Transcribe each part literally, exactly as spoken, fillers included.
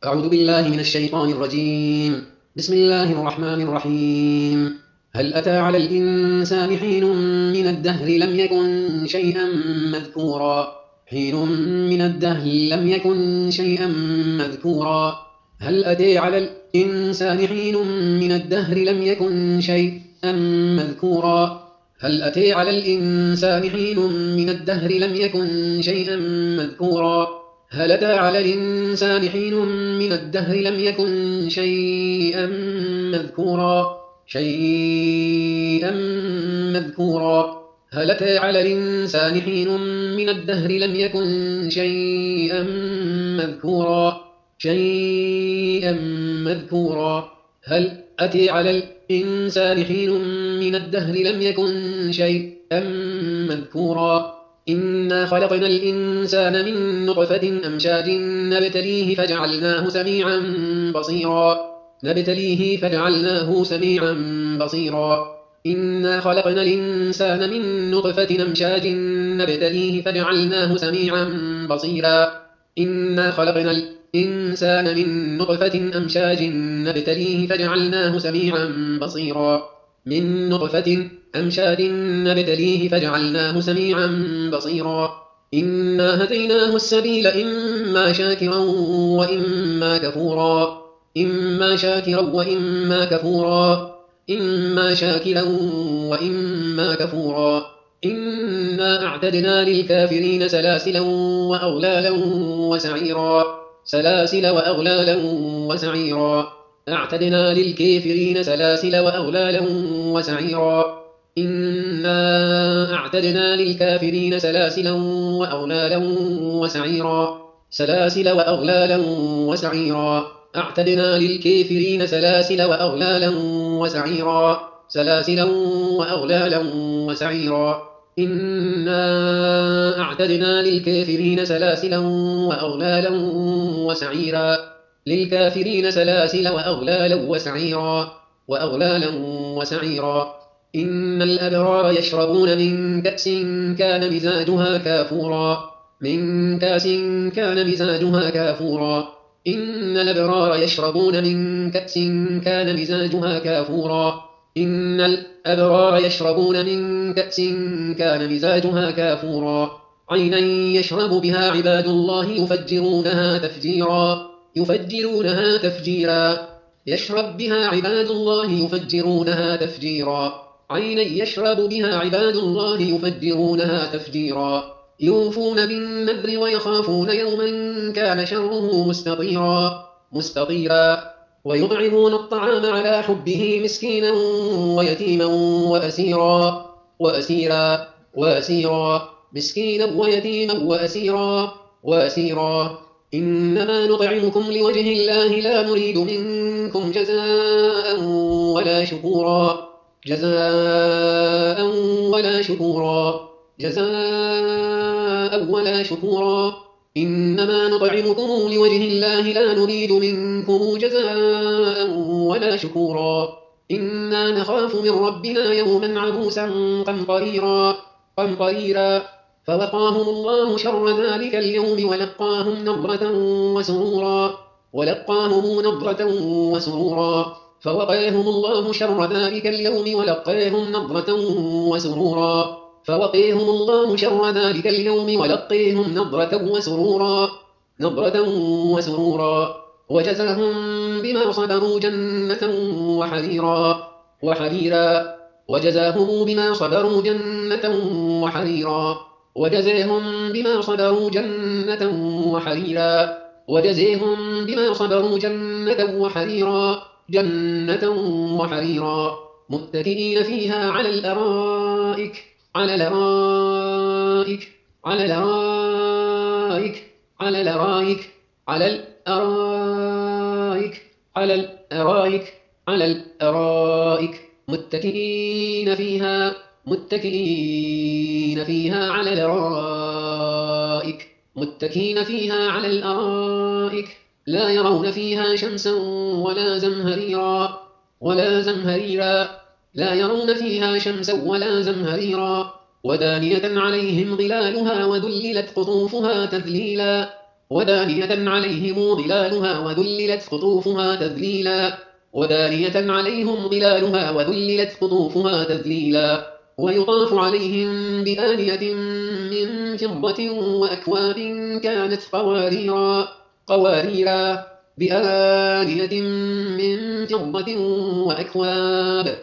أعوذ بالله من الشيطان الرجيم. بسم الله الرحمن الرحيم. هل أتى على الإنسان حين من الدهر لم يكن شيئا مذكورا حين من الدهر لم يكن شيئا مذكورا هل أتى على الإنسان حين من الدهر لم يكن شيئا مذكورا هل أتى على الإنسان حين من الدهر لم يكن شيئا مذكورا هل أتى على الإنسان حين من الدهر لم يكن شيئا مذكورا شيئا مذكورا هل أتى على الإنسان حين من الدهر لم يكن شيئا مذكورا شيئا مذكورا هل أتى على الإنسان حين من الدهر لم يكن شيئا مذكورا إنا خلقنا الإنسان من نطفة أمشاج نبتليه فجعلناه سميعا بصيرا نبتليه فجعلناه سميعا بصيرا إنا خلقنا الإنسان من نطفة أمشاج نبتليه فجعلناه سميعا بصيرا إنا خلقنا الإنسان من نطفة أمشاج نبتليه فجعلناه سميعا بصيرا من نطفة أمشاج نبتليه فجعلناه سميعا بصيرا إنا هديناه السبيل إما شاكرا وإما كفورا إما شاكرا وإما كفورا إما شاكرا وإما كفورا إنا أعتدنا للكافرين سلاسلا وأغلالا وسعيرا سلاسل وأغلالا وسعيرا أعتدنا للكافرين سلاسل وأغلالا وسعيرا إنا أعتدنا للكافرين سلاسلا وأغلالا وسعيرا سلاسل وأغلالا وسعيرا أعتدنا للكافرين سلاسل وأغلالا وسعيرا سلاسلا وأغلالا وسعيرا إنا أعتدنا للكافرين سلاسلا وأغلالا وسعيرا للكافرين سلاسل وأغلالا وسعيرا وأغلالا وسعيرا إن الأبرار يشربون من كأس كان مزاجها كافورا من كأس كان مزاجها كافورا إن الأبرار يشربون من كأس كان مزاجها كافورا إن الأبرار يشربون من كأس كان مزاجها كافورا عينا يشرب بها عباد الله يفجرونها تفجيرا يفجرونها تفجيرا يشرب بها عباد الله يفجرونها تفجيرا عينا يشرب بها عباد الله يفجرونها تفجيرا يوفون بالنذر ويخافون يوما كان شره مستطيرا مستطيرا ويطعمون الطعام على حبه مسكينا ويتيما وأسيرا وأسيرا وأسيرا مسكينا ويتيما وأسيرا وأسيرا إنما نطعمكم لوجه الله لا نريد منكم جزاء ولا شكورا جزاء ولا شكورا جزاء ولا شكورا إنما نطعمكم لوجه الله لا نريد منكم جزاء ولا شكورا إنا نخاف من ربنا يوما عبوسا قمطريرا قمطريرا فوقاهم الله شر ذلك اليوم ولقاهم نضرة وسرورا ولقاهم نضرة وسرورا فوقاهم الله شر ذلك اليوم ولقاهم نضرة وسرورا فوقيهم الله شر ذلك اليوم ولقيهم نضرة وسرورا نضرة وسرورا وجزاهم بما صبروا جنة وحريرا وحريرا وجزاهم بما صبروا جنة وحريرا وجزاهم بما صبروا جنة وحريرا وجزاهم بما صبروا جنة وحريرا جنة وحريرا متكئين فيها على الأرائك على الأرائك على الأرائك على الأرائك على الأرائك على الأرائك على الأرائك متكئين فيها متكئين فيها على الأرائك متكئين فيها على الأرائك لا يرون فيها شمسا ولا زمهريرا ولا زمهريرا لا يرون فيها شمسا ولا زمهريرا ودانية عليهم ظلالها وذللت قطوفها تذليلا ودانية عليهم ظلالها وذللت قطوفها تذليلا ودانية عليهم ظلالها وذللت قطوفها تذليلا ويطاف عليهم بآنية من فضة وأكواب كانت قواريرا قواريرا بآنية من فضة وأكواب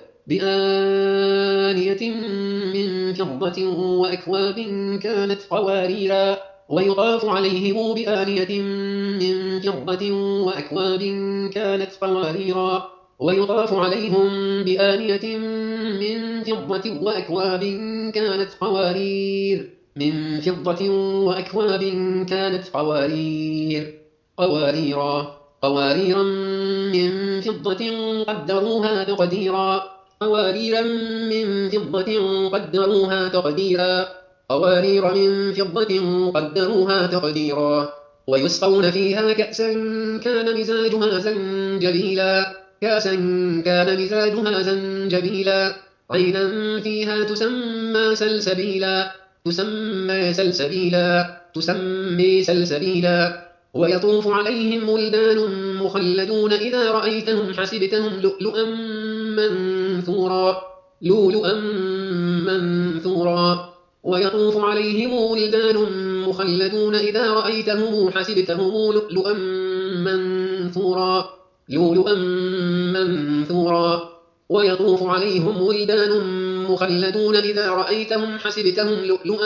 بآنية من فضة وأكواب كانت قواريرا ويطاف عليهم بآنية من فضة وأكواب كانت قواريرا ويطاف عليهم بآنية من فضة وأكواب كانت قوارير من فضة وأكواب كانت قوارير قواريرا قواريرا من فضة قدروها تقديرا قواريرا من فضة قدروها تقديرا قوارير من فضة قدروها تقديرا ويسقون فيها كأسا كان مزاجها زنجبيلا كأسا كان مزاجها زنجبيلا عينا فيها تسمى سلسبيلا تسمى سلسبيلا تسمي سلسبيلا ويطوف عليهم ولدان مخلدون إذا رأيتهم حسبتهم لؤلؤا منثورا لؤلؤا منثورا ويطوف عليهم ولدان مخلدون إذا رأيتهم حسبتهم لؤلؤا منثورا لؤلؤا منثورا ويطوف عليهم ولدان مخلدون إذا رأيتهم حسبتهم لؤلؤا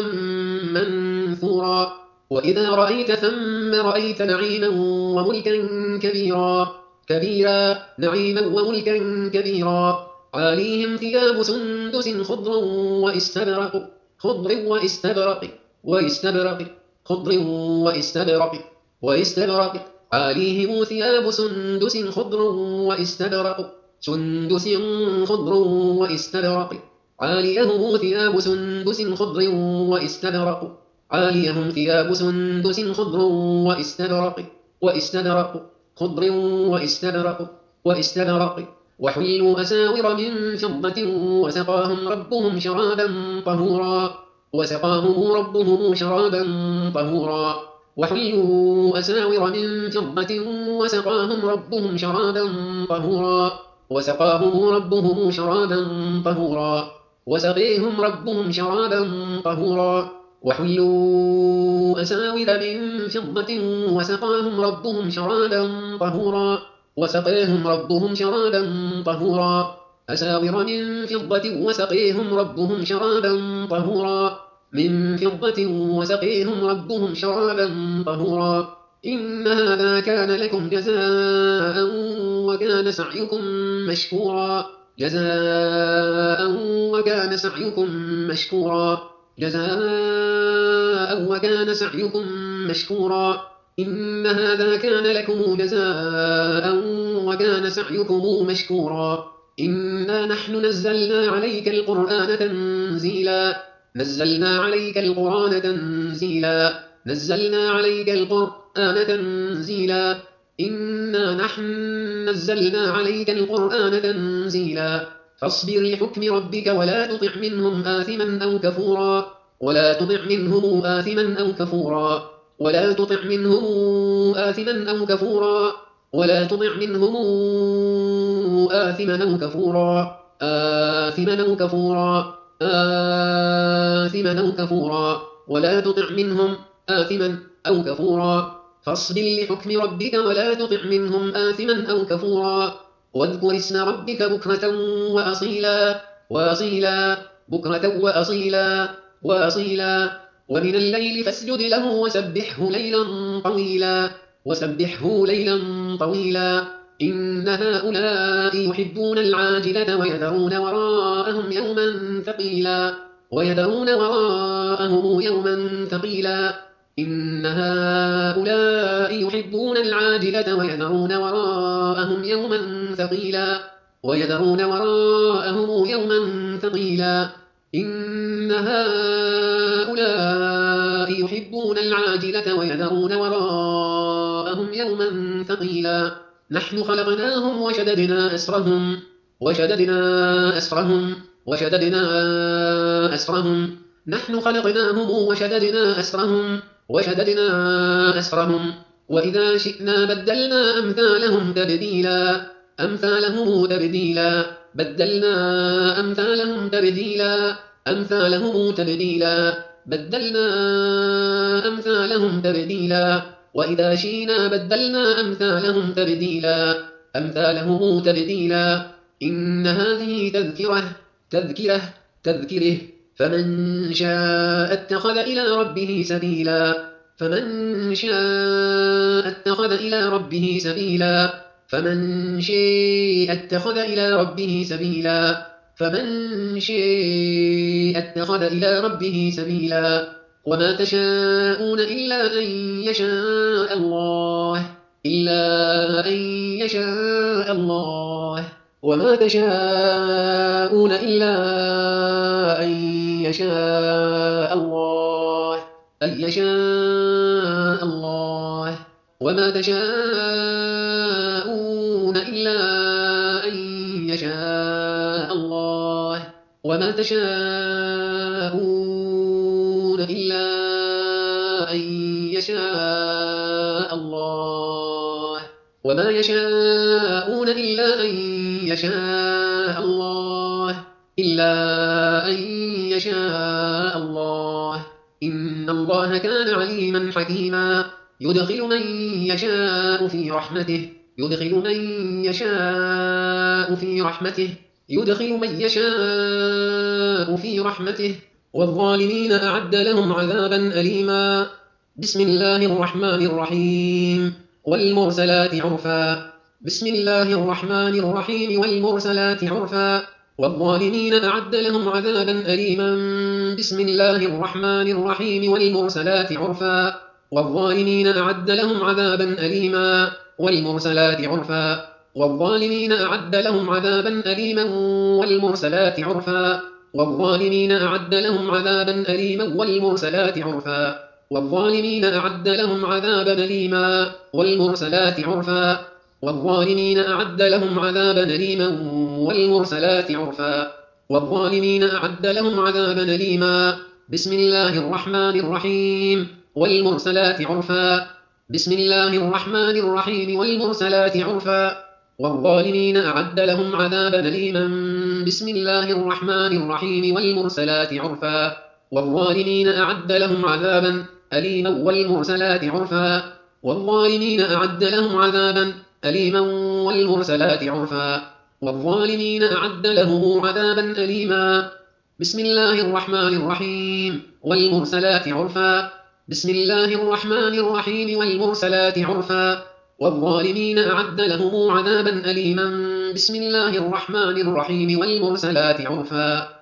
منثورا وإذا رأيت ثم رأيت نعيما وملكا كبيرا كبيرا نعيما وملكا كبيرا عاليهم ثياب سندس خضر واستبرق خضر واستبرق واستبرق خضر واستبرق واستبرق عاليهم ثياب سندس خضر واستبرق سندس خضر واستبرق عاليهم ثياب سندس خضر واستبرق عاليهم ثياب سندس خضر واستبرق واستبرق خضر واستبرق واستبرق وحلوا أساور من فضة وسقاهم ربهم شرابا طهورا وسقاهم ربهم شرابا طهورا وحلوا أساور من فضة وسقاهم ربهم شرابا طهورا وسقاهم ربهم شرابا طهورا وسقيهم ربهم شرابا طهورا وحلوا أساور من فضة وسقاهم ربهم شرابا طهورا وسقيهم ربهم شرابا طهورا أساور من فضة وسقيهم ربهم شرابا طهورا من فضة وسقيهم ربهم شرابا طهورا إن هذا كان لكم جزاء وكان سعيكم مشكورا جزاء وكان سعيكم مشكورا جزاء وكان سعيكم مشكورا إن هذا كان لكم جزاء وكان سعيكم مشكورا إنا نحن نزلنا عليك القرآن تنزيلا نزلنا عليك القرآن تنزيلا نزلنا عليك القرآن تنزيلا إنا نحن نزلنا عليك القرآن تنزيلا فاصبر لحكم ربك ولا تطع منهم آثما أو كفورا ولا تطع منهم آثما أو كفورا ولا تطع منهم آثما أو كفورا ولا تطع منهم آثما أو كفورا آثما أو كفورا آثما أو كفورا ولا تطع منهم آثما أو كفورا فاصبر لحكم ربك ولا تطع منهم آثما أو كفورا واذكر اسم ربك بكرة وأصيلا وأصيلا بكرة وأصيلا وأصيلا ومن الليل فاسجد له وسبحه ليلا طويلا وسبحه ليلا طويلا إن هؤلاء يحبون العاجلة ويذرون وراءهم يوما ثقيلا ويذرون وراءهم يوما ثقيلا إن هؤلاء يحبون العاجلة ويذرون وراءهم يوما ثقيلا ويذرون وراءهم يوما ثقيلا إن هؤلاء يحبون العاجلة ويذرون وراءهم يوما ثقيلا نحن خلقناهم وشددنا أسرهم وشددنا أسرهم وشددنا أسرهم نحن خلقناهم وشددنا أسرهم وشددنا أسرهم وإذا شئنا بدلنا أمثالهم تبديلا أمثالهم تبديلا بدلنا أمثالهم تبديلا أمثالهم تبديلا بدلنا أمثالهم تبديلا وإذا شئنا بدلنا أمثالهم تبديلا أمثالهم تبديلا إن هذه تذكرة تذكرة تذكره فمن شاء اتخذ إلى ربه سبيلا فمن شاء اتخذ إلى ربه سبيلا فمن شاء اتخذ إلى ربه سبيلا فمن شاء اتخذ إلى ربه سبيلا وما تشاءون إلا أن يشاء الله إلا أن يشاء الله وما تشاءون إلا أن يشاء الله أن يشاء الله وما تشاءون إلا أن يشاء الله وما تشاءون إلا أن يشاء الله وما يشاءون إلا أن يشاء الله إلا أن يشاء الله إن الله كان عليما حكيما يدخل من يشاء في رحمته يدخل من يشاء في رحمته يدخل من يشاء في رحمته والظالمين أعد لهم عذابا أليما بسم الله الرحمن الرحيم والمرسلات عرفا بسم الله الرحمن الرحيم والمرسلات عرفا والظالمين أعد لهم عذابا أليما بسم الله الرحمن الرحيم والمرسلات عرفا والظالمين أعد لهم عذابا أليما والمرسلات عرفا والظالمين أعد لهم عذابا أليما والمرسلات عرفا والظالمين أعد لهم عذابا أليما والمرسلات عرفا والظالمين أعد لهم عذابا أليما والمرسلات عرفا والظالمين أعد لهم عذابا أليما والمرسلات عرفا والظالمين أعد لهم عذابا أليما بسم الله الرحمن الرحيم والمرسلات عرفا بسم الله الرحمن الرحيم والمرسلات عرفا والظالمين أعد لهم عذابا أليما بسم الله الرحمن الرحيم والمرسلات عرفا والظالمين أعد لهم عذابا أليما والمرسلات عرفا والظالمين أعد لهم عذابا أليما والمرسلات عرفا والظالمين أعد لهم عذابا أليما بسم الله الرحمن الرحيم والمرسلات عرفا بسم الله الرحمن الرحيم والمرسلات عرفا والظالمين أعد لهم عذابا أليما بسم الله الرحمن الرحيم والمرسلات عرفا